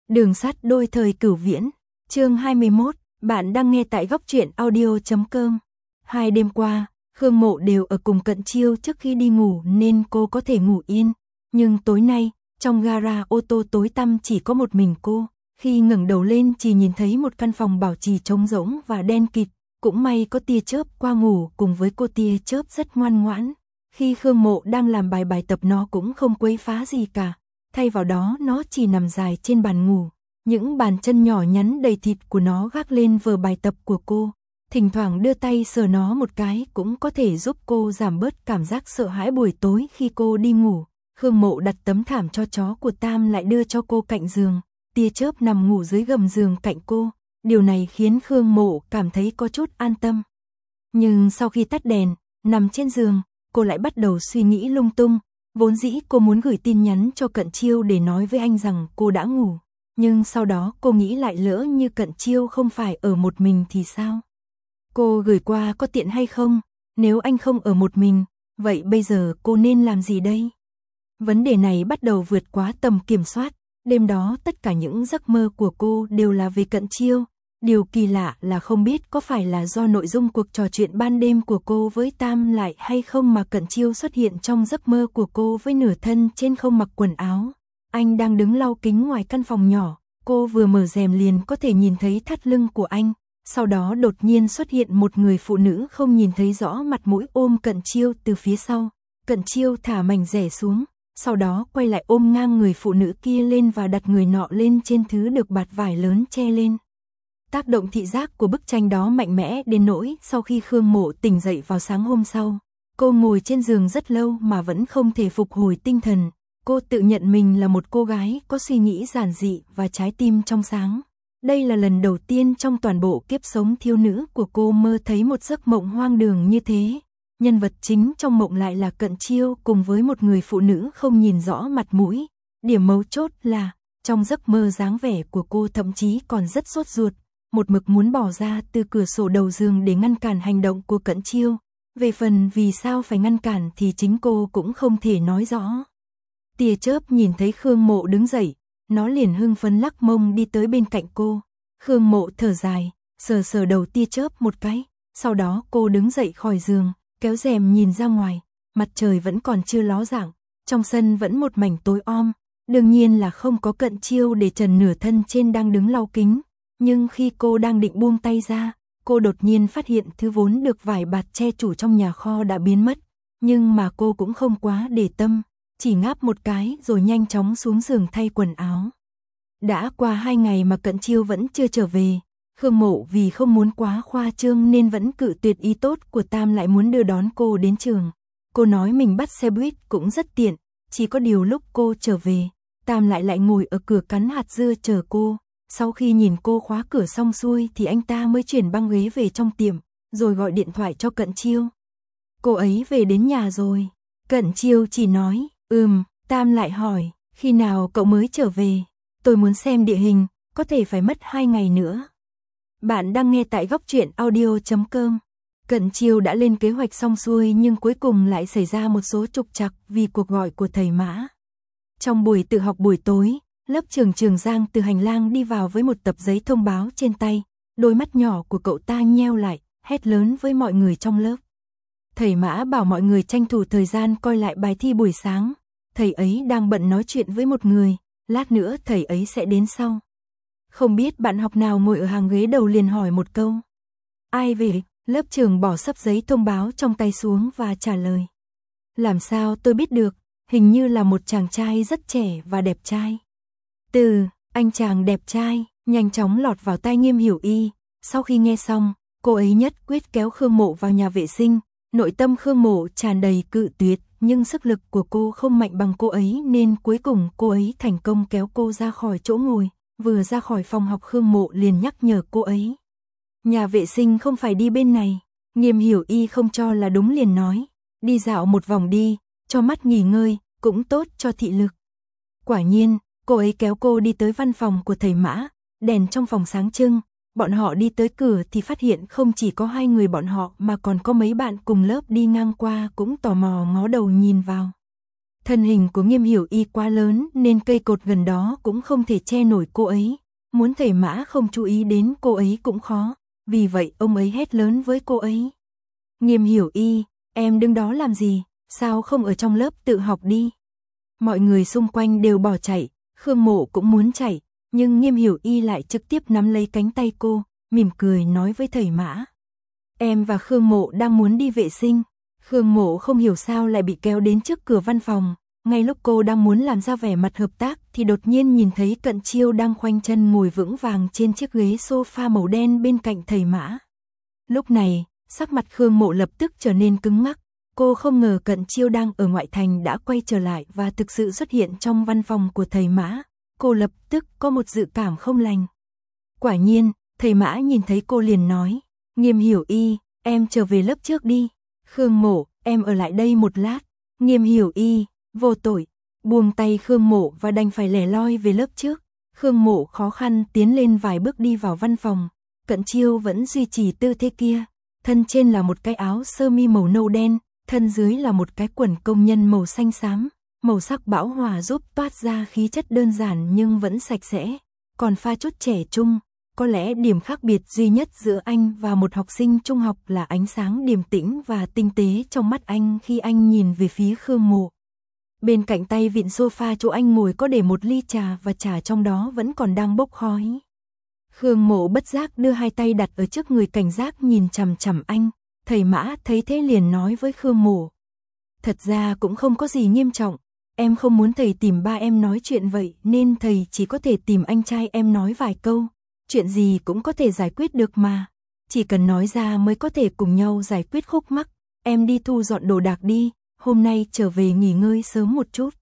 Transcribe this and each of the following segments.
Đường sắt đôi thời cửu viễn, chương 21, bạn đang nghe tại góc truyện audio.com. 2 đêm qua, Khương Mộ đều ở cùng Cận Chiêu trước khi đi ngủ nên cô có thể ngủ yên. Nhưng tối nay, trong gara ô tô tối tăm chỉ có một mình cô. Khi ngẩng đầu lên chỉ nhìn thấy một căn phòng bảo trì trống rỗng và đen kịt. Cũng may có tia chớp qua ngủ cùng với cô tia chớp rất ngoan ngoãn. Khi Khương Mộ đang làm bài tập nó cũng không quấy phá gì cả. Thay vào đó nó chỉ nằm dài trên bàn ngủ. Những bàn chân nhỏ nhắn đầy thịt của nó gác lên vở bài tập của cô. Thỉnh thoảng đưa tay sờ nó một cái cũng có thể giúp cô giảm bớt cảm giác sợ hãi buổi tối khi cô đi ngủ. Khương Mộ đặt tấm thảm cho chó của Tam lại đưa cho cô cạnh giường. Tia chớp nằm ngủ dưới gầm giường cạnh cô. Điều này khiến Khương Mộ cảm thấy có chút an tâm. Nhưng sau khi tắt đèn, nằm trên giường, cô lại bắt đầu suy nghĩ lung tung. Vốn dĩ cô muốn gửi tin nhắn cho Cận Chiêu để nói với anh rằng cô đã ngủ. Nhưng sau đó cô nghĩ lại lỡ như Cận Chiêu không phải ở một mình thì sao? Cô gửi qua có tiện hay không? Nếu anh không ở một mình, vậy bây giờ cô nên làm gì đây? Vấn đề này bắt đầu vượt quá tầm kiểm soát. Đêm đó tất cả những giấc mơ của cô đều là về Cận Chiêu. Điều kỳ lạ là không biết có phải là do nội dung cuộc trò chuyện ban đêm của cô với Tam lại hay không mà Cận Chiêu xuất hiện trong giấc mơ của cô với nửa thân trên không mặc quần áo. Anh đang đứng lau kính ngoài căn phòng nhỏ, cô vừa mở rèm liền có thể nhìn thấy thắt lưng của anh. Sau đó đột nhiên xuất hiện một người phụ nữ không nhìn thấy rõ mặt mũi ôm Cận Chiêu từ phía sau. Cận Chiêu thả mảnh rẻ xuống, sau đó quay lại ôm ngang người phụ nữ kia lên và đặt người nọ lên trên thứ được bạt vải lớn che lên. Tác động thị giác của bức tranh đó mạnh mẽ đến nỗi sau khi Khương Mộ tỉnh dậy vào sáng hôm sau, cô ngồi trên giường rất lâu mà vẫn không thể phục hồi tinh thần. Cô tự nhận mình là một cô gái có suy nghĩ giản dị và trái tim trong sáng. Đây là lần đầu tiên trong toàn bộ kiếp sống thiếu nữ của cô mơ thấy một giấc mộng hoang đường như thế. Nhân vật chính trong mộng lại là Cận Chiêu cùng với một người phụ nữ không nhìn rõ mặt mũi. Điểm mấu chốt là, trong giấc mơ dáng vẻ của cô thậm chí còn rất sốt ruột, một mực muốn bỏ ra từ cửa sổ đầu giường để ngăn cản hành động của Cận Chiêu. Về phần vì sao phải ngăn cản thì chính cô cũng không thể nói rõ. Tia chớp nhìn thấy Khương Mộ đứng dậy, nó liền hưng phấn lắc mông đi tới bên cạnh cô. Khương Mộ thở dài, sờ sờ đầu tia chớp một cái, sau đó cô đứng dậy khỏi giường, kéo rèm nhìn ra ngoài, mặt trời vẫn còn chưa ló dạng, trong sân vẫn một mảnh tối om, đương nhiên là không có Cận Chiêu để trần nửa thân trên đang đứng lau kính. Nhưng khi cô đang định buông tay ra, cô đột nhiên phát hiện thứ vốn được vải bạt che chủ trong nhà kho đã biến mất. Nhưng mà cô cũng không quá để tâm, chỉ ngáp một cái rồi nhanh chóng xuống giường thay quần áo. Đã qua 2 ngày mà Cận Chiêu vẫn chưa trở về. Khương Mộ vì không muốn quá khoa trương nên vẫn cự tuyệt ý tốt của Tam lại muốn đưa đón cô đến trường. Cô nói mình bắt xe buýt cũng rất tiện, chỉ có điều lúc cô trở về, Tam lại ngồi ở cửa cắn hạt dưa chờ cô. Sau khi nhìn cô khóa cửa xong xuôi thì anh ta mới chuyển băng ghế về trong tiệm, rồi gọi điện thoại cho Cận Chiêu. Cô ấy về đến nhà rồi. Cận Chiêu chỉ nói, Tam lại hỏi, khi nào cậu mới trở về? Tôi muốn xem địa hình, có thể phải mất 2 ngày nữa. Bạn đang nghe tại góc truyện audio.com. Cận Chiêu đã lên kế hoạch xong xuôi nhưng cuối cùng lại xảy ra một số trục trặc vì cuộc gọi của thầy Mã. Trong buổi tự học buổi tối, lớp trưởng Trường Giang từ hành lang đi vào với một tập giấy thông báo trên tay. Đôi mắt nhỏ của cậu ta nheo lại, hét lớn với mọi người trong lớp. Thầy Mã bảo mọi người tranh thủ thời gian coi lại bài thi buổi sáng. Thầy ấy đang bận nói chuyện với một người, lát nữa thầy ấy sẽ đến sau. Không biết bạn học nào ngồi ở hàng ghế đầu liền hỏi một câu. Ai về? Lớp trưởng bỏ sấp giấy thông báo trong tay xuống và trả lời. Làm sao tôi biết được, hình như là một chàng trai rất trẻ và đẹp trai. Anh chàng đẹp trai, nhanh chóng lọt vào tai Nghiêm Hiểu Y. Sau khi nghe xong, cô ấy nhất quyết kéo Khương Mộ vào nhà vệ sinh. Nội tâm Khương Mộ tràn đầy cự tuyệt, nhưng sức lực của cô không mạnh bằng cô ấy nên cuối cùng cô ấy thành công kéo cô ra khỏi chỗ ngồi. Vừa ra khỏi phòng học Khương Mộ liền nhắc nhở cô ấy. Nhà vệ sinh không phải đi bên này. Nghiêm Hiểu Y không cho là đúng liền nói. Đi dạo một vòng đi, cho mắt nghỉ ngơi, cũng tốt cho thị lực. Quả nhiên, cô ấy kéo cô đi tới văn phòng của thầy Mã, đèn trong phòng sáng trưng. Bọn họ đi tới cửa thì phát hiện không chỉ có 2 người bọn họ mà còn có mấy bạn cùng lớp đi ngang qua cũng tò mò ngó đầu nhìn vào. Thân hình của Nghiêm Hiểu Y quá lớn nên cây cột gần đó cũng không thể che nổi cô ấy. Muốn thầy Mã không chú ý đến cô ấy cũng khó, vì vậy ông ấy hét lớn với cô ấy. Nghiêm Hiểu Y, em đứng đó làm gì, sao không ở trong lớp tự học đi. Mọi người xung quanh đều bỏ chạy, Khương Mộ cũng muốn chạy, nhưng Nghiêm Hiểu Y lại trực tiếp nắm lấy cánh tay cô, mỉm cười nói với thầy Mã. Em và Khương Mộ đang muốn đi vệ sinh. Khương Mộ không hiểu sao lại bị kéo đến trước cửa văn phòng. Ngay lúc cô đang muốn làm ra vẻ mặt hợp tác thì đột nhiên nhìn thấy Cận Chiêu đang khoanh chân ngồi vững vàng trên chiếc ghế sofa màu đen bên cạnh thầy Mã. Lúc này, sắc mặt Khương Mộ lập tức trở nên cứng ngắc. Cô không ngờ Cận Chiêu đang ở ngoại thành đã quay trở lại và thực sự xuất hiện trong văn phòng của thầy Mã. Cô lập tức có một dự cảm không lành. Quả nhiên, thầy Mã nhìn thấy cô liền nói. Nghiêm Hiểu Y, em trở về lớp trước đi. Khương Mộ, em ở lại đây một lát. Nghiêm Hiểu Y, vô tội, buông tay Khương Mộ và đành phải lẻ loi về lớp trước. Khương Mộ khó khăn tiến lên vài bước đi vào văn phòng. Cận Chiêu vẫn duy trì tư thế kia. Thân trên là một cái áo sơ mi màu nâu đen, thân dưới là một cái quần công nhân màu xanh xám. Màu sắc bão hòa giúp toát ra khí chất đơn giản nhưng vẫn sạch sẽ, còn pha chút trẻ trung. Có lẽ điểm khác biệt duy nhất giữa anh và một học sinh trung học là ánh sáng điềm tĩnh và tinh tế trong mắt anh khi anh nhìn về phía Khương Mộ. Bên cạnh tay vịn sofa chỗ anh ngồi có để một ly trà và trà trong đó vẫn còn đang bốc khói. Khương Mộ bất giác đưa hai tay đặt ở trước người cảnh giác nhìn chằm chằm anh. Thầy Mã thấy thế liền nói với Khương Mộ. Thật ra cũng không có gì nghiêm trọng. Em không muốn thầy tìm ba em nói chuyện vậy nên thầy chỉ có thể tìm anh trai em nói vài câu. Chuyện gì cũng có thể giải quyết được mà. Chỉ cần nói ra mới có thể cùng nhau giải quyết khúc mắc. Em đi thu dọn đồ đạc đi. Hôm nay trở về nghỉ ngơi sớm một chút.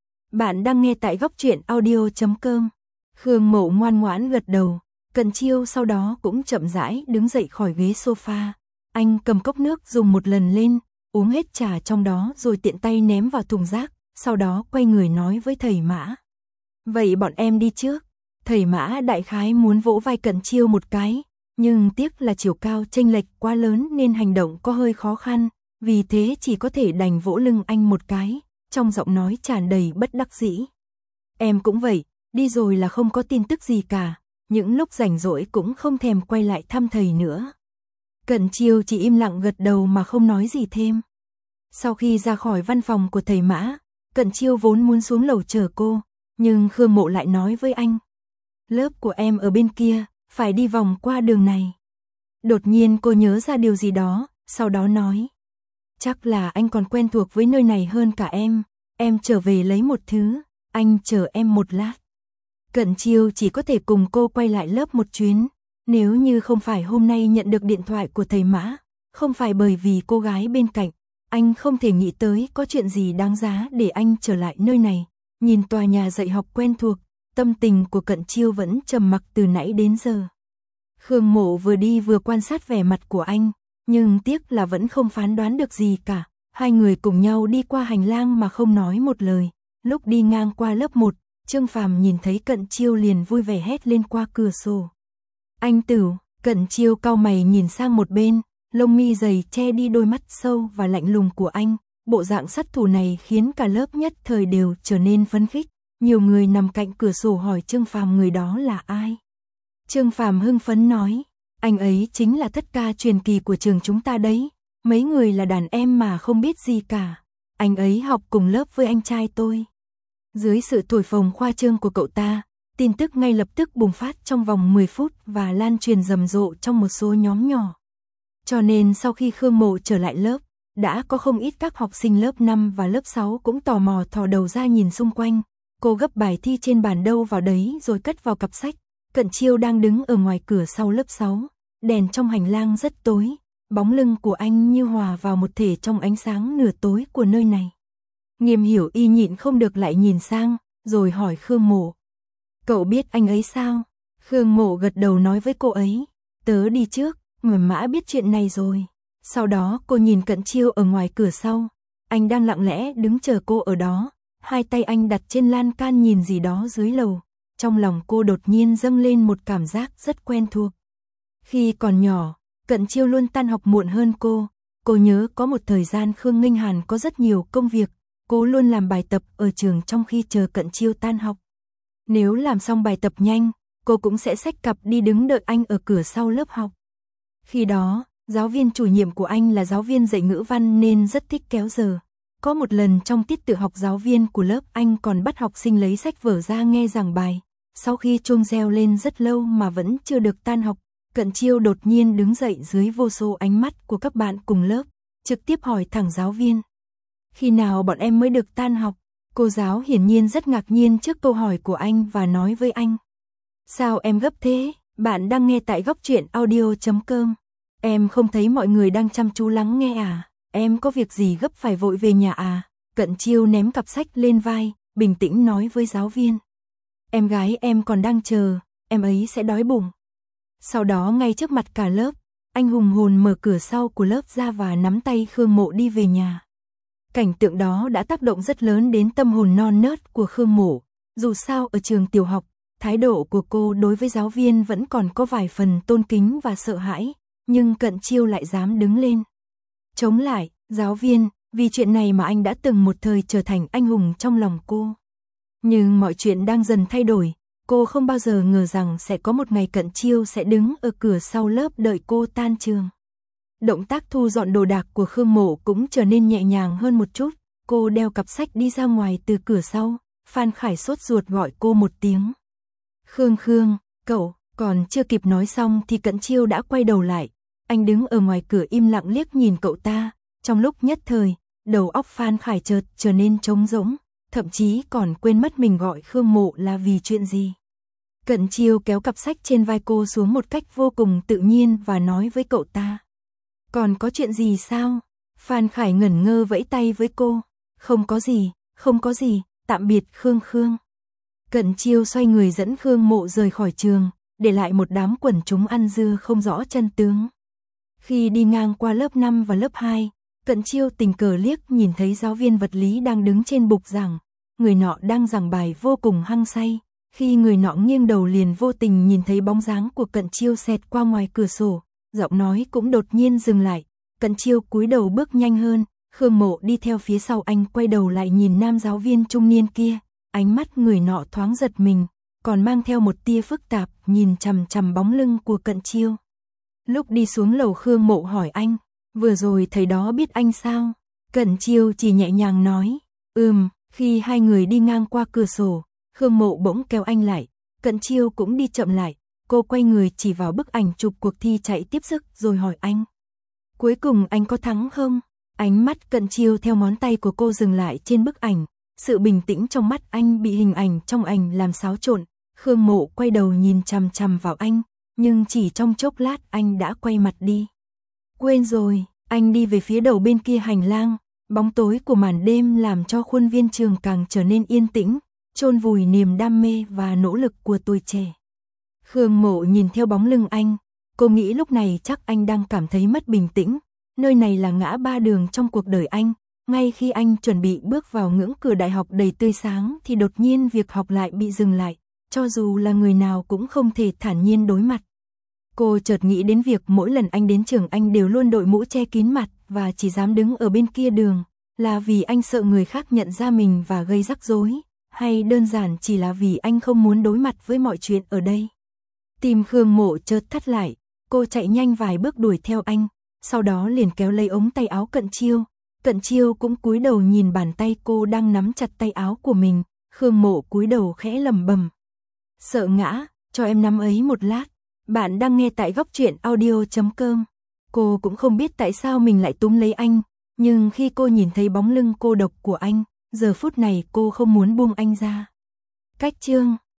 Bạn đang nghe tại góc truyện audio.com. Khương Mộ ngoan ngoãn gật đầu. Cận Chiêu sau đó cũng chậm rãi đứng dậy khỏi ghế sofa. Anh cầm cốc nước dùng một lần lên, uống hết trà trong đó rồi tiện tay ném vào thùng rác. Sau đó quay người nói với thầy Mã. Vậy bọn em đi trước. Thầy Mã đại khái muốn vỗ vai Cận Chiêu một cái, nhưng tiếc là chiều cao chênh lệch quá lớn nên hành động có hơi khó khăn, vì thế chỉ có thể đành vỗ lưng anh một cái, trong giọng nói tràn đầy bất đắc dĩ. Em cũng vậy, đi rồi là không có tin tức gì cả, những lúc rảnh rỗi cũng không thèm quay lại thăm thầy nữa. Cận Chiêu chỉ im lặng gật đầu mà không nói gì thêm. Sau khi ra khỏi văn phòng của thầy Mã, Cận Chiêu vốn muốn xuống lầu chờ cô, nhưng Khương Mộ lại nói với anh. Lớp của em ở bên kia, phải đi vòng qua đường này. Đột nhiên cô nhớ ra điều gì đó, sau đó nói. Chắc là anh còn quen thuộc với nơi này hơn cả em trở về lấy một thứ, anh chờ em một lát. Cận Chiêu chỉ có thể cùng cô quay lại lớp một chuyến, nếu như không phải hôm nay nhận được điện thoại của thầy Mã, không phải bởi vì cô gái bên cạnh, anh không thể nghĩ tới có chuyện gì đáng giá để anh trở lại nơi này. Nhìn tòa nhà dạy học quen thuộc, tâm tình của Cận Chiêu vẫn trầm mặc từ nãy đến giờ. Khương Mộ vừa đi vừa quan sát vẻ mặt của anh, nhưng tiếc là vẫn không phán đoán được gì cả. Hai người cùng nhau đi qua hành lang mà không nói một lời. Lúc đi ngang qua lớp 1, Trương Phàm nhìn thấy Cận Chiêu liền vui vẻ hét lên qua cửa sổ. Anh Tửu. Cận Chiêu cau mày nhìn sang một bên, lông mi dày che đi đôi mắt sâu và lạnh lùng của anh. Bộ dạng sát thủ này khiến cả lớp nhất thời đều trở nên phấn khích. Nhiều người nằm cạnh cửa sổ hỏi Trương Phàm người đó là ai. Trương Phàm hưng phấn nói, anh ấy chính là thất ca truyền kỳ của trường chúng ta đấy. Mấy người là đàn em mà không biết gì cả. Anh ấy học cùng lớp với anh trai tôi. Dưới sự thổi phồng khoa trương của cậu ta, tin tức ngay lập tức bùng phát trong vòng 10 phút và lan truyền rầm rộ trong một số nhóm nhỏ. Cho nên sau khi Khương Mộ trở lại lớp, đã có không ít các học sinh lớp 5 và lớp 6 cũng tò mò thò đầu ra nhìn xung quanh. Cô gấp bài thi trên bàn đâu vào đấy rồi cất vào cặp sách. Cận Chiêu đang đứng ở ngoài cửa sau lớp 6. Đèn trong hành lang rất tối. Bóng lưng của anh như hòa vào một thể trong ánh sáng nửa tối của nơi này. Nghiêm Hiểu Y nhịn không được lại nhìn sang, rồi hỏi Khương Mộ. Cậu biết anh ấy sao? Khương Mộ gật đầu nói với cô ấy. Tớ đi trước, Mã biết chuyện này rồi. Sau đó cô nhìn Cận Chiêu ở ngoài cửa sau. Anh đang lặng lẽ đứng chờ cô ở đó. Hai tay anh đặt trên lan can nhìn gì đó dưới lầu. Trong lòng cô đột nhiên dâng lên một cảm giác rất quen thuộc. Khi còn nhỏ, Cận Chiêu luôn tan học muộn hơn cô. Cô nhớ có một thời gian Khương Nghinh Hàn có rất nhiều công việc, cô luôn làm bài tập ở trường trong khi chờ Cận Chiêu tan học. Nếu làm xong bài tập nhanh, cô cũng sẽ xách cặp đi đứng đợi anh ở cửa sau lớp học. Khi đó, giáo viên chủ nhiệm của anh là giáo viên dạy ngữ văn nên rất thích kéo giờ. Có một lần trong tiết tự học giáo viên của lớp anh còn bắt học sinh lấy sách vở ra nghe giảng bài. Sau khi chuông reo lên rất lâu mà vẫn chưa được tan học, Cận Chiêu đột nhiên đứng dậy dưới vô số ánh mắt của các bạn cùng lớp, trực tiếp hỏi thẳng giáo viên. Khi nào bọn em mới được tan học? Cô giáo hiển nhiên rất ngạc nhiên trước câu hỏi của anh và nói với anh. Sao em gấp thế? Bạn đang nghe tại Góc Truyện Audio.com. Em không thấy mọi người đang chăm chú lắng nghe à? Em có việc gì gấp phải vội về nhà à? Cận Chiêu ném cặp sách lên vai, bình tĩnh nói với giáo viên. Em gái em còn đang chờ, em ấy sẽ đói bụng. Sau đó ngay trước mặt cả lớp, anh hùng hồn mở cửa sau của lớp ra và nắm tay Khương Mộ đi về nhà. Cảnh tượng đó đã tác động rất lớn đến tâm hồn non nớt của Khương Mộ. Dù sao ở trường tiểu học, thái độ của cô đối với giáo viên vẫn còn có vài phần tôn kính và sợ hãi, nhưng Cận Chiêu lại dám đứng lên chống lại. Giáo viên, vì chuyện này mà anh đã từng một thời trở thành anh hùng trong lòng cô. Nhưng mọi chuyện đang dần thay đổi, cô không bao giờ ngờ rằng sẽ có một ngày Cận Chiêu sẽ đứng ở cửa sau lớp đợi cô tan trường. Động tác thu dọn đồ đạc của Khương Mộ cũng trở nên nhẹ nhàng hơn một chút, cô đeo cặp sách đi ra ngoài từ cửa sau, Phan Khải sốt ruột gọi cô một tiếng. Khương, cậu, còn chưa kịp nói xong thì Cận Chiêu đã quay đầu lại, anh đứng ở ngoài cửa im lặng liếc nhìn cậu ta, trong lúc nhất thời, đầu óc Phan Khải chợt trở nên trống rỗng, thậm chí còn quên mất mình gọi Khương Mộ là vì chuyện gì. Cận Chiêu kéo cặp sách trên vai cô xuống một cách vô cùng tự nhiên và nói với cậu ta. Còn có chuyện gì sao? Phan Khải ngẩn ngơ vẫy tay với cô. Không có gì, tạm biệt Khương. Cận Chiêu xoay người dẫn Khương Mộ rời khỏi trường, để lại một đám quần chúng ăn dưa không rõ chân tướng. Khi đi ngang qua lớp 5 và lớp 2, Cận Chiêu tình cờ liếc nhìn thấy giáo viên vật lý đang đứng trên bục giảng. Người nọ đang giảng bài vô cùng hăng say. Khi người nọ nghiêng đầu liền vô tình nhìn thấy bóng dáng của Cận Chiêu xẹt qua ngoài cửa sổ, giọng nói cũng đột nhiên dừng lại. Cận Chiêu cúi đầu bước nhanh hơn, Khương Mộ đi theo phía sau anh quay đầu lại nhìn nam giáo viên trung niên kia, ánh mắt người nọ thoáng giật mình, còn mang theo một tia phức tạp, nhìn chằm chằm bóng lưng của Cận Chiêu. Lúc đi xuống lầu Khương Mộ hỏi anh, vừa rồi thầy đó biết anh sao? Cận Chiêu chỉ nhẹ nhàng nói, khi hai người đi ngang qua cửa sổ, Khương Mộ bỗng kéo anh lại, Cận Chiêu cũng đi chậm lại, cô quay người chỉ vào bức ảnh chụp cuộc thi chạy tiếp sức rồi hỏi anh. Cuối cùng anh có thắng không? Ánh mắt Cận Chiêu theo ngón tay của cô dừng lại trên bức ảnh, sự bình tĩnh trong mắt anh bị hình ảnh trong ảnh làm xáo trộn. Khương Mộ quay đầu nhìn chằm chằm vào anh, nhưng chỉ trong chốc lát anh đã quay mặt đi. Quên rồi, anh đi về phía đầu bên kia hành lang, bóng tối của màn đêm làm cho khuôn viên trường càng trở nên yên tĩnh, chôn vùi niềm đam mê và nỗ lực của tuổi trẻ. Khương Mộ nhìn theo bóng lưng anh, cô nghĩ lúc này chắc anh đang cảm thấy mất bình tĩnh, nơi này là ngã ba đường trong cuộc đời anh, ngay khi anh chuẩn bị bước vào ngưỡng cửa đại học đầy tươi sáng thì đột nhiên việc học lại bị dừng lại, cho dù là người nào cũng không thể thản nhiên đối mặt. Cô chợt nghĩ đến việc mỗi lần anh đến trường anh đều luôn đội mũ che kín mặt và chỉ dám đứng ở bên kia đường, là vì anh sợ người khác nhận ra mình và gây rắc rối, hay đơn giản chỉ là vì anh không muốn đối mặt với mọi chuyện ở đây. Tim Khương Mộ chợt thắt lại, cô chạy nhanh vài bước đuổi theo anh, sau đó liền kéo lấy ống tay áo Cận Chiêu. Cận Chiêu cũng cúi đầu nhìn bàn tay cô đang nắm chặt tay áo của mình, Khương Mộ cúi đầu khẽ lẩm bẩm. Sợ ngã, cho em nắm ấy một lát. Bạn đang nghe tại Góc Truyện Audio.com. Cô cũng không biết tại sao mình lại túm lấy anh, nhưng khi cô nhìn thấy bóng lưng cô độc của anh, giờ phút này cô không muốn buông anh ra. Cách chương